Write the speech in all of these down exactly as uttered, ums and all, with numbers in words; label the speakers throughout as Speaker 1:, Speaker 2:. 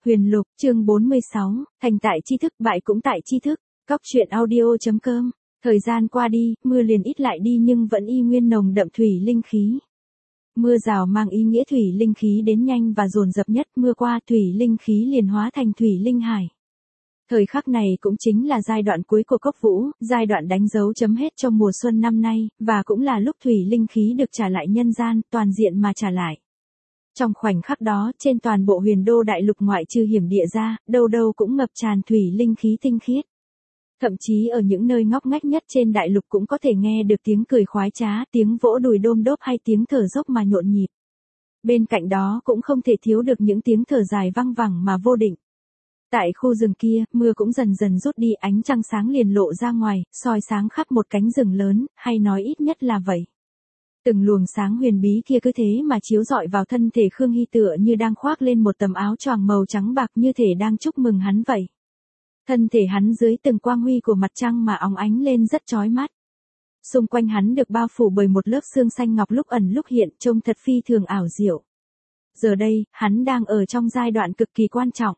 Speaker 1: Huyền Lục, chương bốn mươi sáu, thành tại tri thức, bại cũng tại tri thức. Cóc truyện audio.com. Thời gian qua đi, mưa liền ít lại đi nhưng vẫn y nguyên nồng đậm thủy linh khí. Mưa rào mang ý nghĩa thủy linh khí đến nhanh và dồn dập nhất, mưa qua thủy linh khí liền hóa thành thủy linh hải. Thời khắc này cũng chính là giai đoạn cuối của Cốc Vũ, giai đoạn đánh dấu chấm hết cho mùa xuân năm nay, và cũng là lúc thủy linh khí được trả lại nhân gian, toàn diện mà trả lại. Trong khoảnh khắc đó, trên toàn bộ huyền đô đại lục ngoại trừ hiểm địa ra, đâu đâu cũng ngập tràn thủy linh khí tinh khiết. Thậm chí ở những nơi ngóc ngách nhất trên đại lục cũng có thể nghe được tiếng cười khoái trá, tiếng vỗ đùi đôm đốp hay tiếng thở dốc mà nhộn nhịp. Bên cạnh đó cũng không thể thiếu được những tiếng thở dài văng vẳng mà vô định. Tại khu rừng kia, mưa cũng dần dần rút đi, ánh trăng sáng liền lộ ra ngoài, soi sáng khắp một cánh rừng lớn, hay nói ít nhất là vậy. Từng luồng sáng huyền bí kia cứ thế mà chiếu rọi vào thân thể Khương Hy tựa như đang khoác lên một tấm áo choàng màu trắng bạc, như thể đang chúc mừng hắn vậy. Thân thể hắn dưới từng quang huy của mặt trăng mà óng ánh lên rất chói mắt. Xung quanh hắn được bao phủ bởi một lớp sương xanh ngọc lúc ẩn lúc hiện, trông thật phi thường ảo diệu. Giờ đây, hắn đang ở trong giai đoạn cực kỳ quan trọng.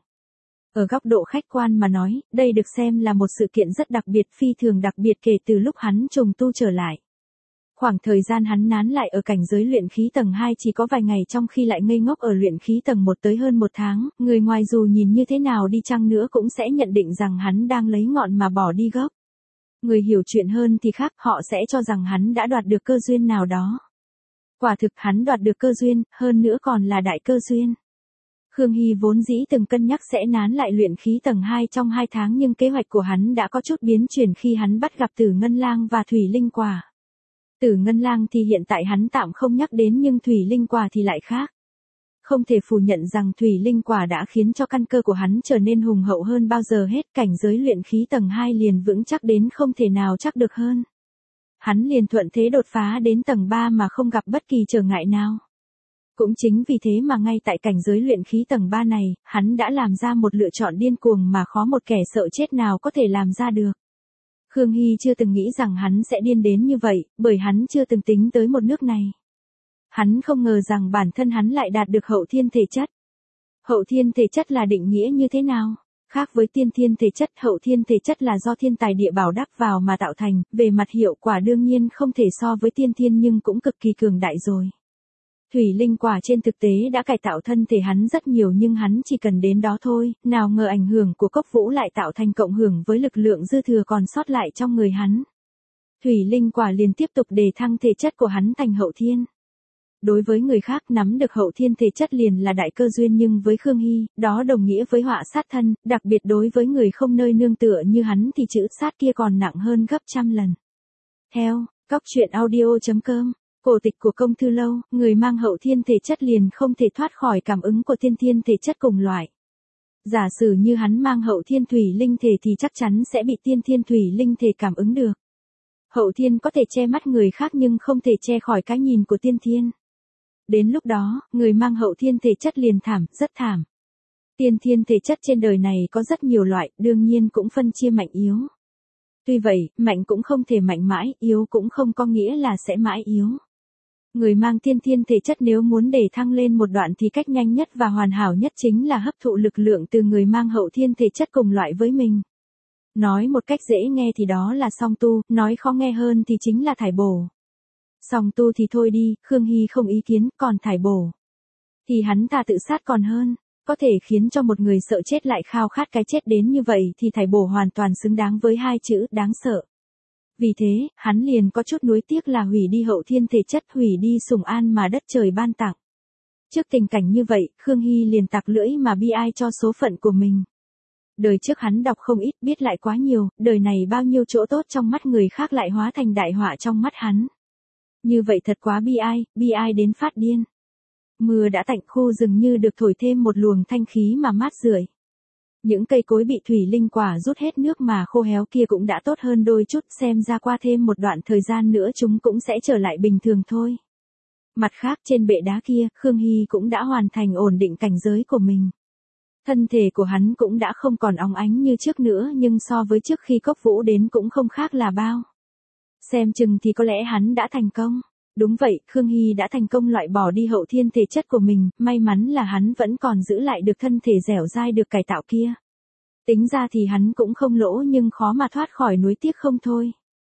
Speaker 1: Ở góc độ khách quan mà nói, đây được xem là một sự kiện rất đặc biệt, phi thường đặc biệt kể từ lúc hắn trùng tu trở lại. Khoảng thời gian hắn nán lại ở cảnh giới luyện khí tầng hai chỉ có vài ngày, trong khi lại ngây ngốc ở luyện khí tầng một tới hơn một tháng, người ngoài dù nhìn như thế nào đi chăng nữa cũng sẽ nhận định rằng hắn đang lấy ngọn mà bỏ đi gốc. Người hiểu chuyện hơn thì khác, họ sẽ cho rằng hắn đã đoạt được cơ duyên nào đó. Quả thực hắn đoạt được cơ duyên, hơn nữa còn là đại cơ duyên. Khương Hy vốn dĩ từng cân nhắc sẽ nán lại luyện khí tầng hai trong hai tháng, nhưng kế hoạch của hắn đã có chút biến chuyển khi hắn bắt gặp Tử Ngân Lang và Thủy Linh Quả. Tử Ngân Lang thì hiện tại hắn tạm không nhắc đến, nhưng Thủy Linh Quả thì lại khác. Không thể phủ nhận rằng Thủy Linh Quả đã khiến cho căn cơ của hắn trở nên hùng hậu hơn bao giờ hết, cảnh giới luyện khí tầng hai liền vững chắc đến không thể nào chắc được hơn. Hắn liền thuận thế đột phá đến tầng ba mà không gặp bất kỳ trở ngại nào. Cũng chính vì thế mà ngay tại cảnh giới luyện khí tầng ba này, hắn đã làm ra một lựa chọn điên cuồng mà khó một kẻ sợ chết nào có thể làm ra được. Khương Hy chưa từng nghĩ rằng hắn sẽ điên đến như vậy, bởi hắn chưa từng tính tới một nước này. Hắn không ngờ rằng bản thân hắn lại đạt được hậu thiên thể chất. Hậu thiên thể chất là định nghĩa như thế nào? Khác với tiên thiên thể chất, hậu thiên thể chất là do thiên tài địa bảo đắp vào mà tạo thành, về mặt hiệu quả đương nhiên không thể so với tiên thiên nhưng cũng cực kỳ cường đại rồi. Thủy Linh Quả trên thực tế đã cải tạo thân thể hắn rất nhiều, nhưng hắn chỉ cần đến đó thôi, nào ngờ ảnh hưởng của Cốc Vũ lại tạo thành cộng hưởng với lực lượng dư thừa còn sót lại trong người hắn. Thủy Linh Quả liền tiếp tục đề thăng thể chất của hắn thành hậu thiên. Đối với người khác, nắm được hậu thiên thể chất liền là đại cơ duyên, nhưng với Khương Hy, đó đồng nghĩa với họa sát thân, đặc biệt đối với người không nơi nương tựa như hắn thì chữ sát kia còn nặng hơn gấp trăm lần. Theo, cóc truyện audio.com. Cổ tịch của Công Thư Lâu, người mang hậu thiên thể chất liền không thể thoát khỏi cảm ứng của tiên thiên thể chất cùng loại. Giả sử như hắn mang hậu thiên thủy linh thể thì chắc chắn sẽ bị tiên thiên thủy linh thể cảm ứng được. Hậu thiên có thể che mắt người khác nhưng không thể che khỏi cái nhìn của tiên thiên. Đến lúc đó, người mang hậu thiên thể chất liền thảm, rất thảm. Tiên thiên thể chất trên đời này có rất nhiều loại, đương nhiên cũng phân chia mạnh yếu. Tuy vậy, mạnh cũng không thể mạnh mãi, yếu cũng không có nghĩa là sẽ mãi yếu. Người mang tiên thiên thể chất nếu muốn để thăng lên một đoạn thì cách nhanh nhất và hoàn hảo nhất chính là hấp thụ lực lượng từ người mang hậu thiên thể chất cùng loại với mình. Nói một cách dễ nghe thì đó là song tu, nói khó nghe hơn thì chính là thải bổ. Song tu thì thôi đi, Khương Hy không ý kiến, còn thải bổ thì hắn ta tự sát còn hơn. Có thể khiến cho một người sợ chết lại khao khát cái chết đến như vậy thì thải bổ hoàn toàn xứng đáng với hai chữ đáng sợ. Vì thế, hắn liền có chút nuối tiếc là hủy đi hậu thiên thể chất, hủy đi sủng an mà đất trời ban tặng. Trước tình cảnh như vậy, Khương Hy liền tặc lưỡi mà bi ai cho số phận của mình. Đời trước hắn đọc không ít, biết lại quá nhiều, đời này bao nhiêu chỗ tốt trong mắt người khác lại hóa thành đại họa trong mắt hắn. Như vậy thật quá bi ai, bi ai đến phát điên. Mưa đã tạnh, khu rừng như được thổi thêm một luồng thanh khí mà mát rượi. Những cây cối bị Thủy Linh Quả rút hết nước mà khô héo kia cũng đã tốt hơn đôi chút, xem ra qua thêm một đoạn thời gian nữa chúng cũng sẽ trở lại bình thường thôi. Mặt khác, trên bệ đá kia, Khương Hy cũng đã hoàn thành ổn định cảnh giới của mình. Thân thể của hắn cũng đã không còn óng ánh như trước nữa, nhưng so với trước khi Cốc Vũ đến cũng không khác là bao. Xem chừng thì có lẽ hắn đã thành công. Đúng vậy, Khương Hy đã thành công loại bỏ đi hậu thiên thể chất của mình, may mắn là hắn vẫn còn giữ lại được thân thể dẻo dai được cải tạo kia. Tính ra thì hắn cũng không lỗ nhưng khó mà thoát khỏi nuối tiếc không thôi.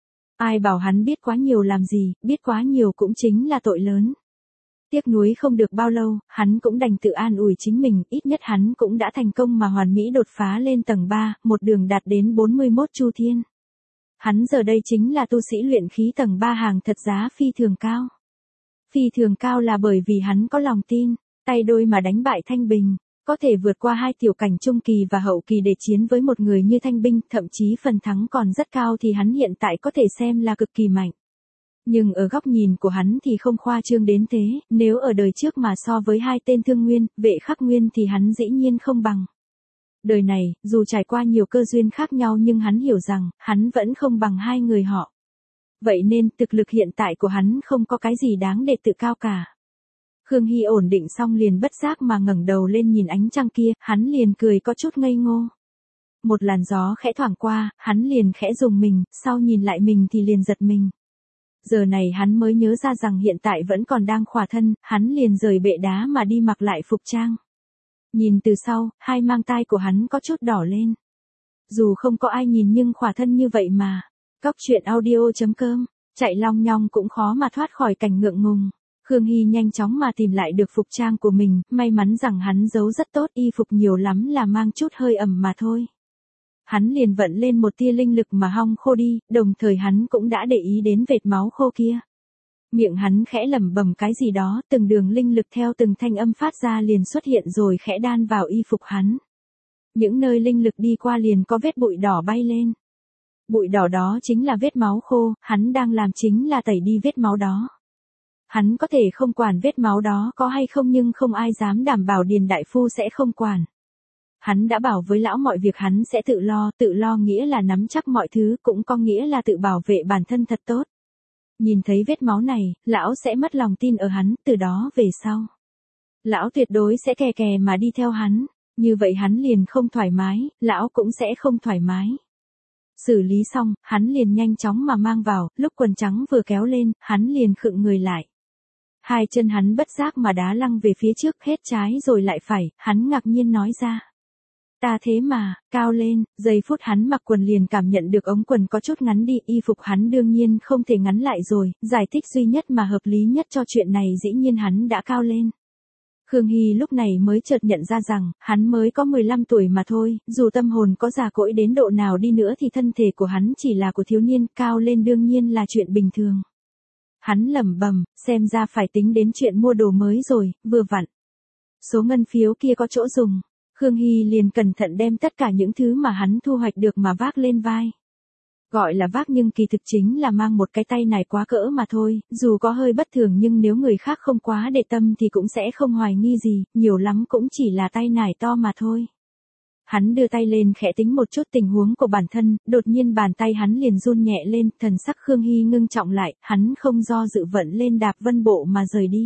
Speaker 1: Ai bảo hắn biết quá nhiều làm gì, biết quá nhiều cũng chính là tội lớn. Tiếc nuối không được bao lâu, hắn cũng đành tự an ủi chính mình, ít nhất hắn cũng đã thành công mà hoàn mỹ đột phá lên tầng ba, một đường đạt đến bốn mươi mốt chu thiên. Hắn giờ đây chính là tu sĩ luyện khí tầng ba hàng thật giá phi thường cao. Phi thường cao là bởi vì hắn có lòng tin, tay đôi mà đánh bại Thanh Bình, có thể vượt qua hai tiểu cảnh trung kỳ và hậu kỳ để chiến với một người như Thanh Binh, thậm chí phần thắng còn rất cao thì hắn hiện tại có thể xem là cực kỳ mạnh. Nhưng ở góc nhìn của hắn thì không khoa trương đến thế, nếu ở đời trước mà so với hai tên Thương Nguyên, Vệ Khắc Nguyên thì hắn dĩ nhiên không bằng. Đời này, dù trải qua nhiều cơ duyên khác nhau nhưng hắn hiểu rằng, hắn vẫn không bằng hai người họ. Vậy nên, thực lực hiện tại của hắn không có cái gì đáng để tự cao cả. Khương Hy ổn định xong liền bất giác mà ngẩng đầu lên nhìn ánh trăng kia, hắn liền cười có chút ngây ngô. Một làn gió khẽ thoảng qua, hắn liền khẽ rùng mình, sau nhìn lại mình thì liền giật mình. Giờ này hắn mới nhớ ra rằng hiện tại vẫn còn đang khỏa thân, hắn liền rời bệ đá mà đi mặc lại phục trang. Nhìn từ sau, hai mang tai của hắn có chút đỏ lên. Dù không có ai nhìn nhưng khỏa thân như vậy mà. Cóc truyện audio chấm com, chạy long nhong cũng khó mà thoát khỏi cảnh ngượng ngùng. Khương Hy nhanh chóng mà tìm lại được phục trang của mình, may mắn rằng hắn giấu rất tốt, y phục nhiều lắm là mang chút hơi ẩm mà thôi. Hắn liền vận lên một tia linh lực mà hong khô đi, đồng thời hắn cũng đã để ý đến vệt máu khô kia. Miệng hắn khẽ lẩm bẩm cái gì đó, từng đường linh lực theo từng thanh âm phát ra liền xuất hiện rồi khẽ đan vào y phục hắn. Những nơi linh lực đi qua liền có vết bụi đỏ bay lên. Bụi đỏ đó chính là vết máu khô, hắn đang làm chính là tẩy đi vết máu đó. Hắn có thể không quản vết máu đó có hay không nhưng không ai dám đảm bảo Điền Đại Phu sẽ không quản. Hắn đã bảo với lão mọi việc hắn sẽ tự lo, tự lo nghĩa là nắm chắc mọi thứ, cũng có nghĩa là tự bảo vệ bản thân thật tốt. Nhìn thấy vết máu này, lão sẽ mất lòng tin ở hắn, từ đó về sau. Lão tuyệt đối sẽ kè kè mà đi theo hắn, như vậy hắn liền không thoải mái, lão cũng sẽ không thoải mái. Xử lý xong, hắn liền nhanh chóng mà mang vào, lúc quần trắng vừa kéo lên, hắn liền khựng người lại. Hai chân hắn bất giác mà đá lăng về phía trước hết trái rồi lại phải, hắn ngạc nhiên nói ra. Ta thế mà, cao lên, giây phút hắn mặc quần liền cảm nhận được ống quần có chút ngắn đi, y phục hắn đương nhiên không thể ngắn lại rồi, giải thích duy nhất mà hợp lý nhất cho chuyện này dĩ nhiên hắn đã cao lên. Khương Hy lúc này mới chợt nhận ra rằng, hắn mới có mười lăm tuổi mà thôi, dù tâm hồn có già cỗi đến độ nào đi nữa thì thân thể của hắn chỉ là của thiếu niên, cao lên đương nhiên là chuyện bình thường. Hắn lẩm bẩm, xem ra phải tính đến chuyện mua đồ mới rồi, vừa vặn. Số ngân phiếu kia có chỗ dùng. Khương Hy liền cẩn thận đem tất cả những thứ mà hắn thu hoạch được mà vác lên vai. Gọi là vác nhưng kỳ thực chính là mang một cái tay nải quá cỡ mà thôi, dù có hơi bất thường nhưng nếu người khác không quá để tâm thì cũng sẽ không hoài nghi gì, nhiều lắm cũng chỉ là tay nải to mà thôi. Hắn đưa tay lên khẽ tính một chút tình huống của bản thân, đột nhiên bàn tay hắn liền run nhẹ lên, thần sắc Khương Hy ngưng trọng lại, hắn không do dự vận lên đạp vân bộ mà rời đi.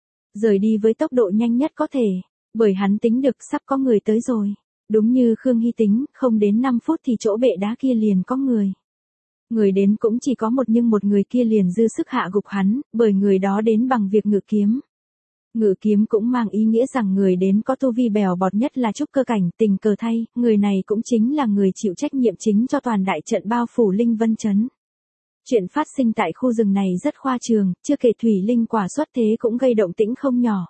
Speaker 1: Rời đi với tốc độ nhanh nhất có thể, bởi hắn tính được sắp có người tới rồi. Đúng như Khương Hy tính, không đến năm phút thì chỗ bệ đá kia liền có người. Người đến cũng chỉ có một nhưng một người kia liền dư sức hạ gục hắn, bởi người đó đến bằng việc ngự kiếm. Ngự kiếm cũng mang ý nghĩa rằng người đến có tu vi bèo bọt nhất là trúc cơ cảnh, tình cờ thay, người này cũng chính là người chịu trách nhiệm chính cho toàn đại trận bao phủ Linh Vân Trấn. Chuyện phát sinh tại khu rừng này rất khoa trương, chưa kể thủy linh quả xuất thế cũng gây động tĩnh không nhỏ.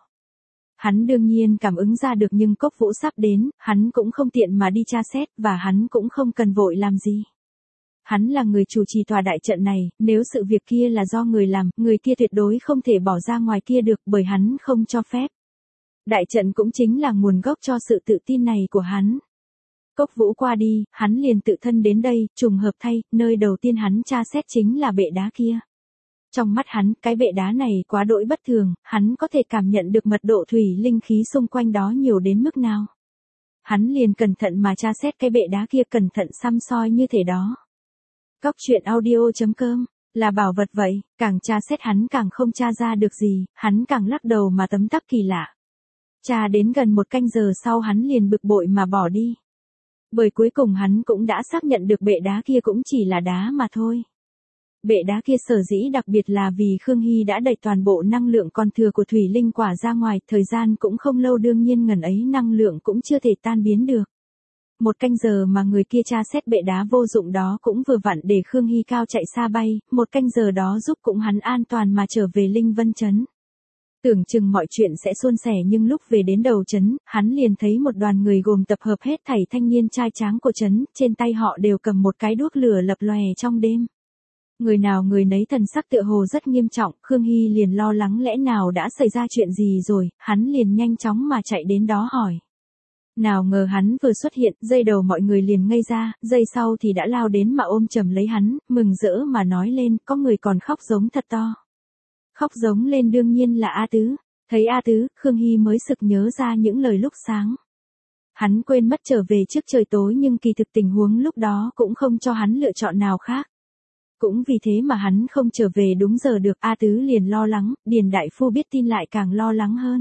Speaker 1: Hắn đương nhiên cảm ứng ra được nhưng Cốc Vũ sắp đến, hắn cũng không tiện mà đi tra xét và hắn cũng không cần vội làm gì. Hắn là người chủ trì tòa đại trận này, nếu sự việc kia là do người làm, người kia tuyệt đối không thể bỏ ra ngoài kia được bởi hắn không cho phép. Đại trận cũng chính là nguồn gốc cho sự tự tin này của hắn. Cốc Vũ qua đi, hắn liền tự thân đến đây, trùng hợp thay, nơi đầu tiên hắn tra xét chính là bệ đá kia. Trong mắt hắn, cái bệ đá này quá đỗi bất thường, hắn có thể cảm nhận được mật độ thủy linh khí xung quanh đó nhiều đến mức nào. Hắn liền cẩn thận mà tra xét cái bệ đá kia, cẩn thận săm soi như thế đó. Cóc truyện audio chấm com, là bảo vật vậy, càng tra xét hắn càng không tra ra được gì, hắn càng lắc đầu mà tấm tắc kỳ lạ. Tra đến gần một canh giờ sau hắn liền bực bội mà bỏ đi. Bởi cuối cùng hắn cũng đã xác nhận được bệ đá kia cũng chỉ là đá mà thôi. Bệ đá kia sở dĩ đặc biệt là vì Khương Hy đã đẩy toàn bộ năng lượng còn thừa của thủy linh quả ra ngoài, thời gian cũng không lâu, đương nhiên ngần ấy năng lượng cũng chưa thể tan biến được. Một canh giờ mà người kia tra xét bệ đá vô dụng đó cũng vừa vặn để Khương Hy cao chạy xa bay, một canh giờ đó giúp cũng hắn an toàn mà trở về Linh Vân Trấn. Tưởng chừng mọi chuyện sẽ suôn sẻ nhưng lúc về đến đầu trấn, hắn liền thấy một đoàn người gồm tập hợp hết thảy thanh niên trai tráng của trấn, trên tay họ đều cầm một cái đuốc lửa lập lòe trong đêm. Người nào người nấy thần sắc tựa hồ rất nghiêm trọng, Khương Hy liền lo lắng lẽ nào đã xảy ra chuyện gì rồi, hắn liền nhanh chóng mà chạy đến đó hỏi. Nào ngờ hắn vừa xuất hiện, dây đầu mọi người liền ngây ra, giây sau thì đã lao đến mà ôm chầm lấy hắn, mừng rỡ mà nói lên, có người còn khóc giống thật to. Khóc giống lên đương nhiên là A Tứ, thấy A Tứ, Khương Hy mới sực nhớ ra những lời lúc sáng. Hắn quên mất trở về trước trời tối nhưng kỳ thực tình huống lúc đó cũng không cho hắn lựa chọn nào khác. Cũng vì thế mà hắn không trở về đúng giờ được, A Tứ liền lo lắng, Điền Đại Phu biết tin lại càng lo lắng hơn.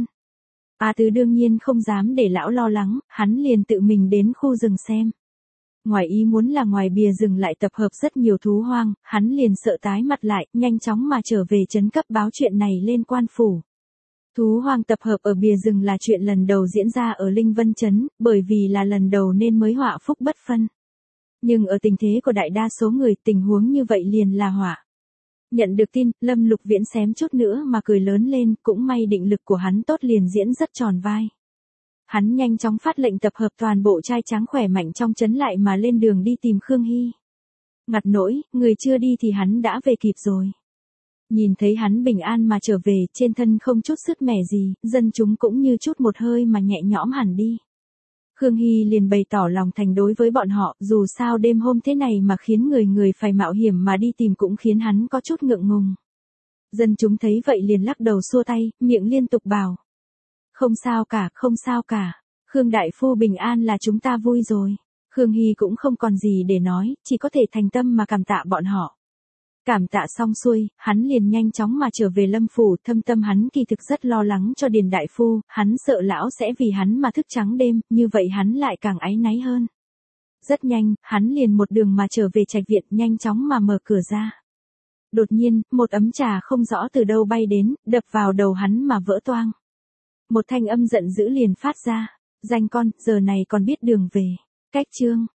Speaker 1: A Tứ đương nhiên không dám để lão lo lắng, hắn liền tự mình đến khu rừng xem. Ngoài ý muốn là ngoài bìa rừng lại tập hợp rất nhiều thú hoang, hắn liền sợ tái mặt lại, nhanh chóng mà trở về trấn cấp báo chuyện này lên quan phủ. Thú hoang tập hợp ở bìa rừng là chuyện lần đầu diễn ra ở Linh Vân Trấn, bởi vì là lần đầu nên mới họa phúc bất phân. Nhưng ở tình thế của đại đa số người, tình huống như vậy liền là họa. Nhận được tin, Lâm Lục Viễn xém chút nữa mà cười lớn lên, cũng may định lực của hắn tốt liền diễn rất tròn vai. Hắn nhanh chóng phát lệnh tập hợp toàn bộ trai tráng khỏe mạnh trong trấn lại mà lên đường đi tìm Khương Hy. Ngặt nỗi, người chưa đi thì hắn đã về kịp rồi. Nhìn thấy hắn bình an mà trở về, trên thân không chút sứt mẻ gì, dân chúng cũng như chút một hơi mà nhẹ nhõm hẳn đi. Khương Hy liền bày tỏ lòng thành đối với bọn họ, dù sao đêm hôm thế này mà khiến người người phải mạo hiểm mà đi tìm cũng khiến hắn có chút ngượng ngùng. Dân chúng thấy vậy liền lắc đầu xua tay, miệng liên tục bảo. Không sao cả, không sao cả. Khương Đại Phu bình an là chúng ta vui rồi. Khương Hy cũng không còn gì để nói, chỉ có thể thành tâm mà cảm tạ bọn họ. Cảm tạ xong xuôi, hắn liền nhanh chóng mà trở về Lâm Phủ, thâm tâm hắn kỳ thực rất lo lắng cho Điền Đại Phu, hắn sợ lão sẽ vì hắn mà thức trắng đêm, như vậy hắn lại càng áy náy hơn. Rất nhanh, hắn liền một đường mà trở về trạch viện, nhanh chóng mà mở cửa ra. Đột nhiên, một ấm trà không rõ từ đâu bay đến, đập vào đầu hắn mà vỡ toang. Một thanh âm giận dữ liền phát ra, danh con, giờ này còn biết đường về. Cách chương